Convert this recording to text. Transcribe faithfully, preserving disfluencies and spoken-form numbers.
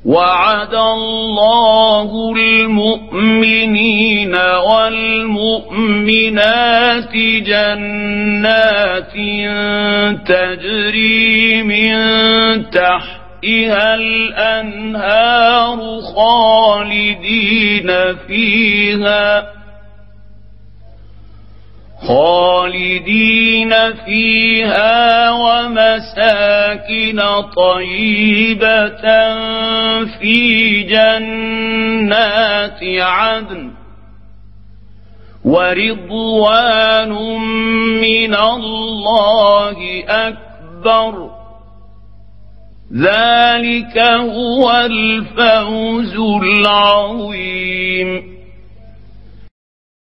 وعد الله المؤمنين والمؤمنات جنات تجري من تحتها الأنهار خالدين فيها خالدين فيها ومساكن طيبة في جنات عدن ورضوان من الله أكبر ذلك هو الفوز العظيم.